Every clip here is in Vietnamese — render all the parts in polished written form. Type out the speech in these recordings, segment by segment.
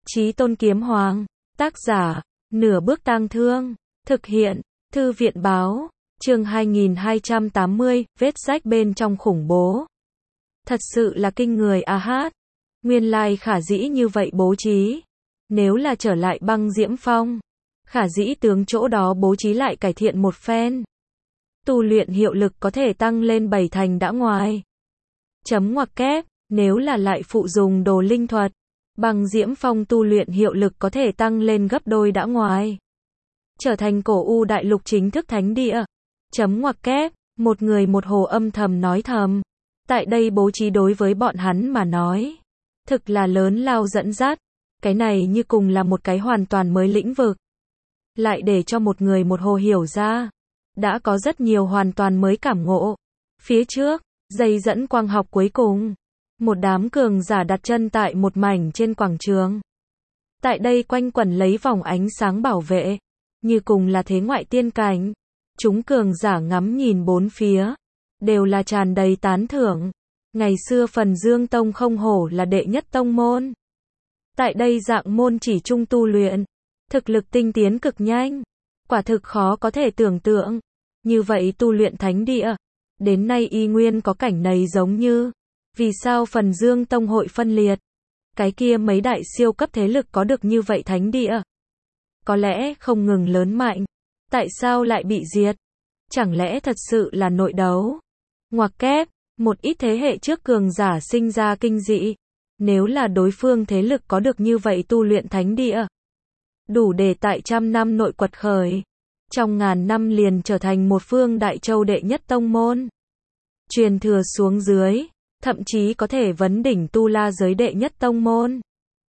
Chí Tôn Kiếm Hoàng. Tác giả, Nửa Bước Tang Thương. Thực hiện, Thư viện báo. Chương 2280, vết rách bên trong khủng bố. Thật sự là kinh người a hát. Nguyên lai khả dĩ như vậy bố trí. Nếu là trở lại Băng Diễm Phong, khả dĩ tướng chỗ đó bố trí lại cải thiện một phen. Tu luyện hiệu lực có thể tăng lên 7 thành đã ngoài. Chấm ngoặc kép, nếu là lại phụ dùng đồ linh thuật, Băng Diễm Phong tu luyện hiệu lực có thể tăng lên gấp đôi đã ngoài. Trở thành cổ u đại lục chính thức thánh địa. Chấm ngoặc kép, một người một hồ âm thầm nói thầm. Tại đây bố trí đối với bọn hắn mà nói, thực là lớn lao dẫn dắt. Cái này như cùng là một cái hoàn toàn mới lĩnh vực. Lại để cho một người một hồ hiểu ra. Đã có rất nhiều hoàn toàn mới cảm ngộ. Phía trước, dây dẫn quang học cuối cùng. Một đám cường giả đặt chân tại một mảnh trên quảng trường. Tại đây quanh quẩn lấy vòng ánh sáng bảo vệ. Như cùng là thế ngoại tiên cảnh. Chúng cường giả ngắm nhìn bốn phía. Đều là tràn đầy tán thưởng. Ngày xưa Phần Dương Tông không hổ là đệ nhất tông môn. Tại đây dạng môn chỉ trung tu luyện. Thực lực tinh tiến cực nhanh. Quả thực khó có thể tưởng tượng. Như vậy tu luyện thánh địa. Đến nay y nguyên có cảnh này giống như. Vì sao Phần Dương Tông hội phân liệt? Cái kia mấy đại siêu cấp thế lực có được như vậy thánh địa? Có lẽ không ngừng lớn mạnh. Tại sao lại bị diệt? Chẳng lẽ thật sự là nội đấu? Ngoặc kép, một ít thế hệ trước cường giả sinh ra kinh dị. Nếu là đối phương thế lực có được như vậy tu luyện thánh địa, đủ để tại 100 năm nội quật khởi. Trong ngàn năm liền trở thành một phương đại châu đệ nhất tông môn. Truyền thừa xuống dưới, thậm chí có thể vấn đỉnh tu la giới đệ nhất tông môn.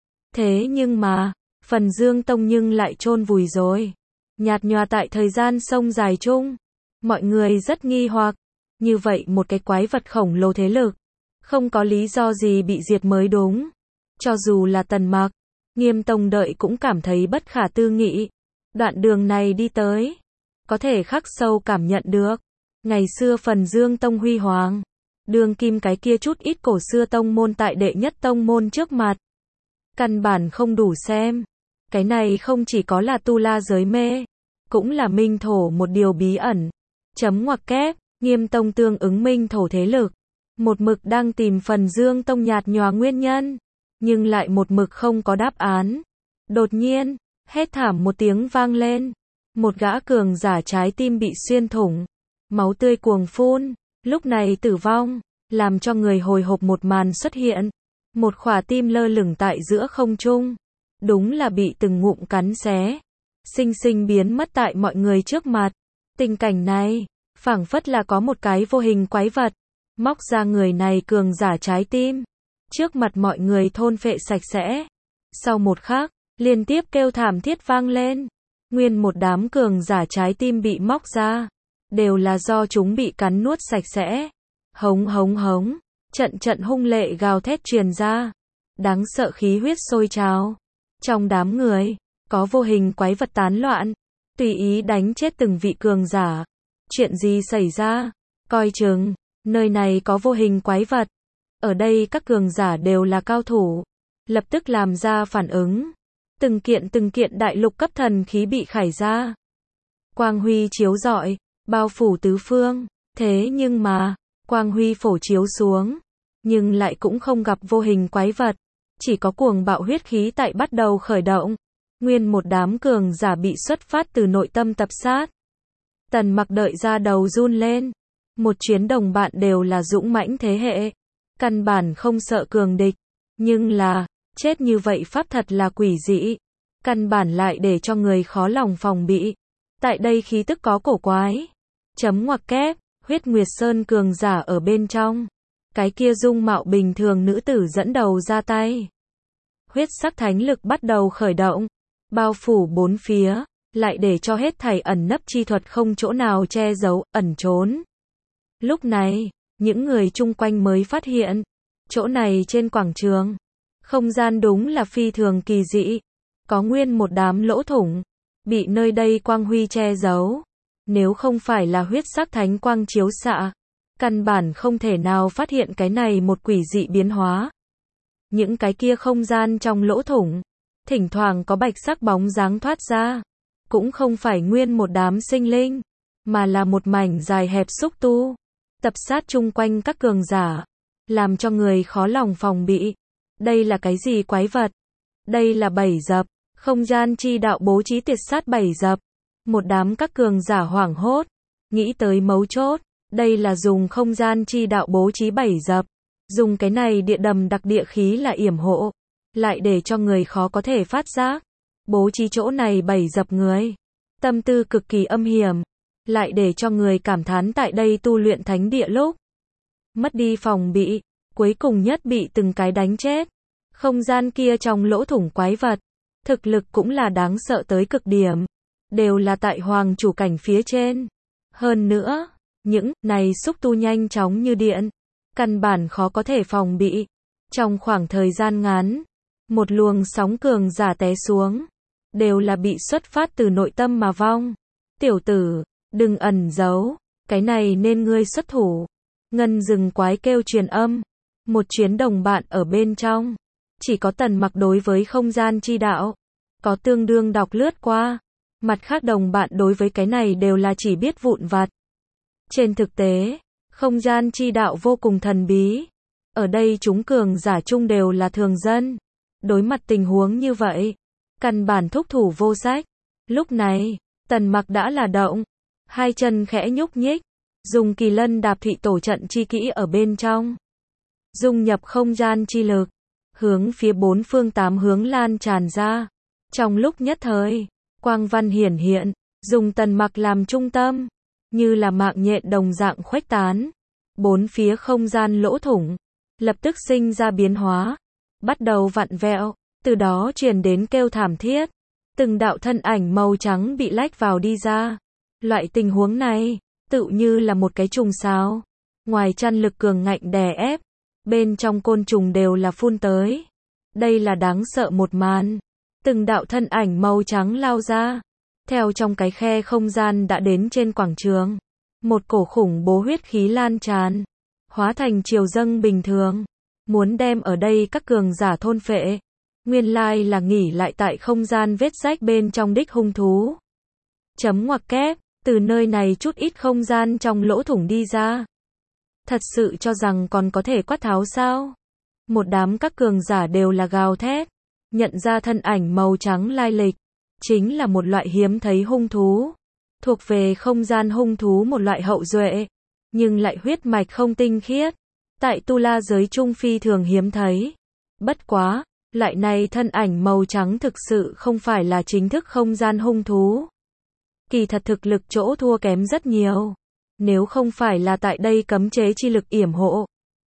Thế nhưng mà, Phần Dương Tông nhưng lại chôn vùi rồi. Nhạt nhòa tại thời gian sông dài chung. Mọi người rất nghi hoặc. Như vậy một cái quái vật khổng lồ thế lực. Không có lý do gì bị diệt mới đúng. Cho dù là Tần Mặc, Nghiêm Tông đợi cũng cảm thấy bất khả tư nghị. Đoạn đường này đi tới, có thể khắc sâu cảm nhận được. Ngày xưa Phần Dương Tông huy hoàng. Đường kim cái kia chút ít cổ xưa tông môn tại đệ nhất tông môn trước mặt. Căn bản không đủ xem. Cái này không chỉ có là tu la giới mê, cũng là minh thổ một điều bí ẩn. Chấm ngoặc kép, Nghiêm Tông tương ứng minh thổ thế lực. Một mực đang tìm Phần Dương Tông nhạt nhòa nguyên nhân. Nhưng lại một mực không có đáp án. Đột nhiên, hét thảm một tiếng vang lên. Một gã cường giả trái tim bị xuyên thủng. Máu tươi cuồng phun. Lúc này tử vong. Làm cho người hồi hộp một màn xuất hiện. Một khỏa tim lơ lửng tại giữa không trung. Đúng là bị từng ngụm cắn xé. Sinh sinh biến mất tại mọi người trước mặt. Tình cảnh này, phảng phất là có một cái vô hình quái vật. Móc ra người này cường giả trái tim. Trước mặt mọi người thôn phệ sạch sẽ. Sau một khắc, liên tiếp kêu thảm thiết vang lên. Nguyên một đám cường giả trái tim bị móc ra. Đều là do chúng bị cắn nuốt sạch sẽ. Hống hống hống. Trận trận hung lệ gào thét truyền ra. Đáng sợ khí huyết sôi trào. Trong đám người, có vô hình quái vật tán loạn. Tùy ý đánh chết từng vị cường giả. Chuyện gì xảy ra? Coi chừng, nơi này có vô hình quái vật. Ở đây các cường giả đều là cao thủ. Lập tức làm ra phản ứng. Từng kiện đại lục cấp thần khí bị khải ra. Quang huy chiếu rọi, bao phủ tứ phương. Thế nhưng mà, quang huy phổ chiếu xuống. Nhưng lại cũng không gặp vô hình quái vật. Chỉ có cuồng bạo huyết khí tại bắt đầu khởi động. Nguyên một đám cường giả bị xuất phát từ nội tâm tập sát. Tần Mặc đợi ra đầu run lên. Một chuyến đồng bạn đều là dũng mãnh thế hệ. Căn bản không sợ cường địch. Nhưng là, chết như vậy pháp thật là quỷ dị. Căn bản lại để cho người khó lòng phòng bị. Tại đây khí tức có cổ quái. Chấm ngoặc kép, Huyết Nguyệt Sơn cường giả ở bên trong. Cái kia dung mạo bình thường nữ tử dẫn đầu ra tay. Huyết sắc thánh lực bắt đầu khởi động. Bao phủ bốn phía. Lại để cho hết thảy ẩn nấp chi thuật không chỗ nào che giấu, ẩn trốn. Lúc này, những người chung quanh mới phát hiện. Chỗ này trên quảng trường. Không gian đúng là phi thường kỳ dị. Có nguyên một đám lỗ thủng. Bị nơi đây quang huy che giấu. Nếu không phải là huyết sắc thánh quang chiếu xạ. Căn bản không thể nào phát hiện cái này một quỷ dị biến hóa. Những cái kia không gian trong lỗ thủng. thỉnh thoảng có bạch sắc bóng dáng thoát ra. Cũng không phải nguyên một đám sinh linh, mà là một mảnh dài hẹp xúc tu, tập sát chung quanh các cường giả, làm cho người khó lòng phòng bị. Đây là cái gì quái vật? Đây là bẫy dập, không gian chi đạo bố trí tiệt sát bẫy dập. Một đám các cường giả hoảng hốt, nghĩ tới mấu chốt, đây là dùng không gian chi đạo bố trí bẫy dập, dùng cái này địa đầm đặc địa khí là yểm hộ, lại để cho người khó có thể phát giác. Bố trí chỗ này bẫy dập người, tâm tư cực kỳ âm hiểm, lại để cho người cảm thán tại đây tu luyện thánh địa lúc mất đi phòng bị, cuối cùng nhất bị từng cái đánh chết. Không gian kia trong lỗ thủng quái vật, thực lực cũng là đáng sợ tới cực điểm, đều là tại hoàng chủ cảnh phía trên. Hơn nữa, những này xúc tu nhanh chóng như điện, căn bản khó có thể phòng bị. Trong khoảng thời gian ngắn, một luồng sóng cường giả té xuống, đều là bị xuất phát từ nội tâm mà vong. Tiểu tử, đừng ẩn giấu, cái này nên ngươi xuất thủ. Ngân rừng quái kêu truyền âm, một chuyến đồng bạn ở bên trong, chỉ có Tần Mặc đối với không gian chi đạo có tương đương đọc lướt qua, mặt khác đồng bạn đối với cái này đều là chỉ biết vụn vặt. Trên thực tế, không gian chi đạo vô cùng thần bí, ở đây chúng cường giả chung đều là thường dân, đối mặt tình huống như vậy, căn bản thúc thủ vô sách. Lúc này, Tần Mặc đã là động, hai chân khẽ nhúc nhích, dùng kỳ lân đạp thụy tổ trận chi kỹ ở bên trong, dung nhập không gian chi lực, hướng phía bốn phương tám hướng lan tràn ra. Trong lúc nhất thời, quang văn hiển hiện, dùng Tần Mặc làm trung tâm, như là mạng nhện đồng dạng khuếch tán. Bốn phía không gian lỗ thủng, lập tức sinh ra biến hóa, bắt đầu vặn vẹo, từ đó truyền đến kêu thảm thiết. Từng đạo thân ảnh màu trắng bị lách vào đi ra. Loại tình huống này, tựu như là một cái trùng sao. Ngoài chăn lực cường ngạnh đè ép, bên trong côn trùng đều là phun tới. Đây là đáng sợ một màn. Từng đạo thân ảnh màu trắng lao ra, theo trong cái khe không gian đã đến trên quảng trường. Một cổ khủng bố huyết khí lan tràn, hóa thành triều dâng bình thường, muốn đem ở đây các cường giả thôn phệ. Nguyên lai là nghỉ lại tại không gian vết rách bên trong đích hung thú. Chấm ngoặc kép, từ nơi này chút ít không gian trong lỗ thủng đi ra. Thật sự cho rằng còn có thể quát tháo sao? Một đám các cường giả đều là gào thét, nhận ra thân ảnh màu trắng lai lịch, chính là một loại hiếm thấy hung thú, thuộc về không gian hung thú một loại hậu duệ, nhưng lại huyết mạch không tinh khiết, tại tu la giới trung phi thường hiếm thấy. Bất quá, loại này thân ảnh màu trắng thực sự không phải là chính thức không gian hung thú. Kỳ thật thực lực chỗ thua kém rất nhiều, nếu không phải là tại đây cấm chế chi lực yểm hộ,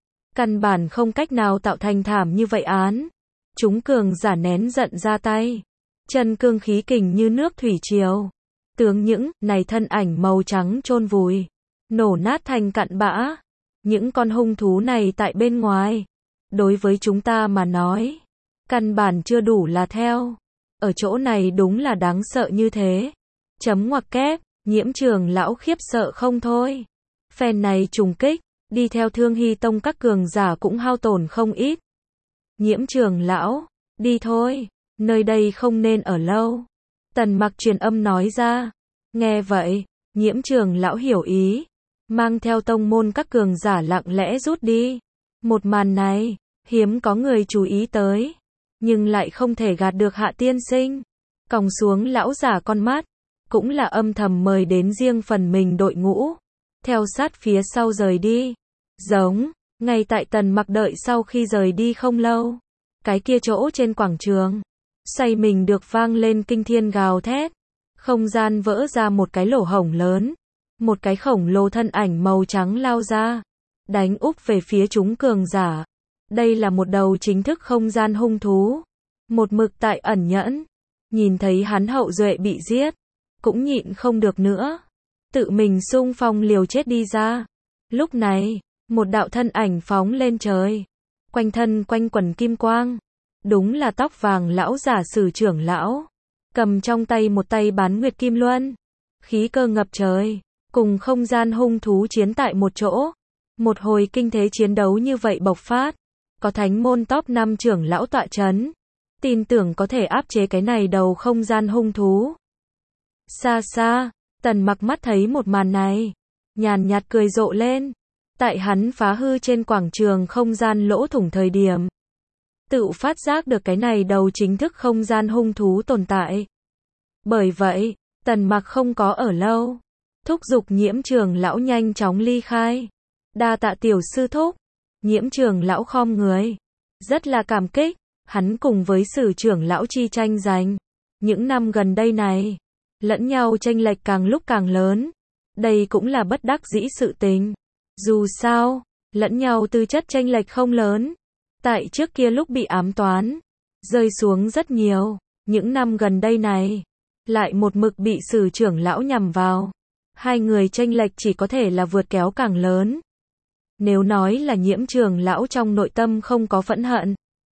căn bản không cách nào tạo thành thảm như vậy án. Chúng cường giả nén giận ra tay, chân cương khí kình như nước thủy triều, tướng những này thân ảnh màu trắng chôn vùi, nổ nát thành cặn bã. Những con hung thú này tại bên ngoài, đối với chúng ta mà nói, căn bản chưa đủ là theo. Ở chỗ này đúng là đáng sợ như thế. Chấm ngoặc kép, Nhiễm Trường lão khiếp sợ không thôi. Phen này trùng kích, đi theo Thương Hy Tông các cường giả cũng hao tổn không ít. Nhiễm Trường lão, đi thôi, nơi đây không nên ở lâu. Tần Mặc truyền âm nói ra. Nghe vậy, Nhiễm Trường lão hiểu ý, mang theo tông môn các cường giả lặng lẽ rút đi. Một màn này, hiếm có người chú ý tới, nhưng lại không thể gạt được Hạ tiên sinh. Còng xuống lão giả con mắt, cũng là âm thầm mời đến riêng phần mình đội ngũ, theo sát phía sau rời đi. Giống, ngay tại Tần Mặc đợi sau khi rời đi không lâu, cái kia chỗ trên quảng trường, xoay mình được vang lên kinh thiên gào thét, không gian vỡ ra một cái lỗ hổng lớn, một cái khổng lồ thân ảnh màu trắng lao ra, đánh úp về phía chúng cường giả. Đây là một đầu chính thức không gian hung thú, một mực tại ẩn nhẫn, nhìn thấy hắn hậu duệ bị giết, cũng nhịn không được nữa, tự mình xung phong liều chết đi ra. Lúc này, một đạo thân ảnh phóng lên trời, quanh thân quanh quần kim quang, đúng là tóc vàng lão giả Sử trưởng lão, cầm trong tay một tay bán nguyệt kim luân, khí cơ ngập trời, cùng không gian hung thú chiến tại một chỗ. Một hồi kinh thế chiến đấu như vậy bộc phát, có thánh môn top 5 trưởng lão tọa chấn, tin tưởng có thể áp chế cái này đầu không gian hung thú. Xa xa, Tần Mặc mắt thấy một màn này, nhàn nhạt cười rộ lên. Tại hắn phá hư trên quảng trường không gian lỗ thủng thời điểm, tự phát giác được cái này đầu chính thức không gian hung thú tồn tại. Bởi vậy, Tần Mặc không có ở lâu, thúc giục Nhiễm Trường lão nhanh chóng ly khai. Đa tạ tiểu sư thúc. Nhiễm Trường lão khom người, rất là cảm kích. Hắn cùng với Sử trưởng lão chi tranh giành, những năm gần đây này, lẫn nhau chênh lệch càng lúc càng lớn. Đây cũng là bất đắc dĩ sự tình. Dù sao, lẫn nhau tư chất chênh lệch không lớn. Tại trước kia lúc bị ám toán, rơi xuống rất nhiều. Những năm gần đây này, lại một mực bị Sử trưởng lão nhằm vào. Hai người chênh lệch chỉ có thể là vượt kéo càng lớn. Nếu nói là Nhiễm Trường lão trong nội tâm không có phẫn hận,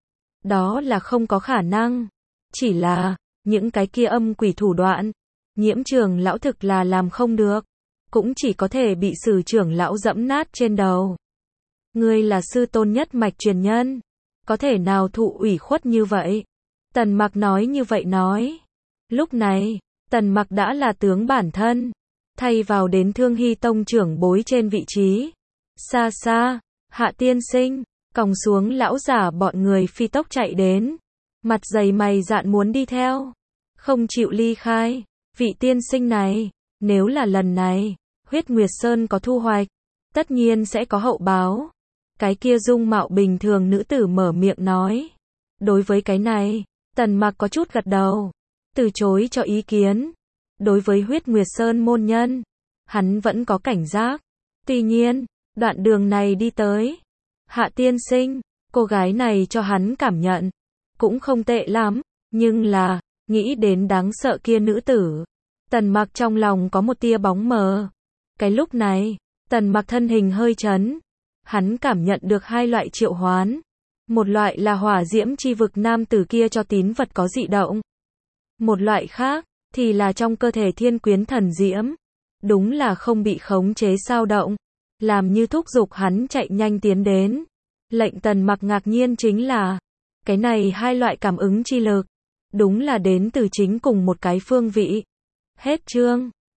đó là không có khả năng. Chỉ là, những cái kia âm quỷ thủ đoạn, Nhiễm Trường lão thực là làm không được. Cũng chỉ có thể bị Sử trưởng lão dẫm nát trên đầu. Ngươi là sư tôn nhất mạch truyền nhân, có thể nào thụ ủy khuất như vậy? Tần Mặc nói như vậy nói. Lúc này, Tần Mặc đã là tướng bản thân, thay vào đến Thương Hy tông trưởng bối trên vị trí. Xa xa, Hạ tiên sinh, còng xuống lão giả bọn người phi tốc chạy đến, mặt dày mày dạn muốn đi theo, không chịu ly khai. Vị tiên sinh này, nếu là lần này, Huyết Nguyệt Sơn có thu hoạch, tất nhiên sẽ có hậu báo. Cái kia dung mạo bình thường nữ tử mở miệng nói. Đối với cái này, Tần Mặc có chút gật đầu, từ chối cho ý kiến. Đối với Huyết Nguyệt Sơn môn nhân, hắn vẫn có cảnh giác. Tuy nhiên, đoạn đường này đi tới, Hạ tiên sinh, cô gái này cho hắn cảm nhận cũng không tệ lắm, nhưng là, nghĩ đến đáng sợ kia nữ tử, Tần Mặc trong lòng có một tia bóng mờ. Cái lúc này, Tần Mặc thân hình hơi chấn, hắn cảm nhận được hai loại triệu hoán. Một loại là hỏa diễm chi vực nam tử kia cho tín vật có dị động. Một loại khác, thì là trong cơ thể thiên quyến thần diễm. Đúng là không bị khống chế sao động, làm như thúc giục hắn chạy nhanh tiến đến. Lệnh Tần Mặc ngạc nhiên chính là, cái này hai loại cảm ứng chi lực, đúng là đến từ chính cùng một cái phương vị. Hết chương.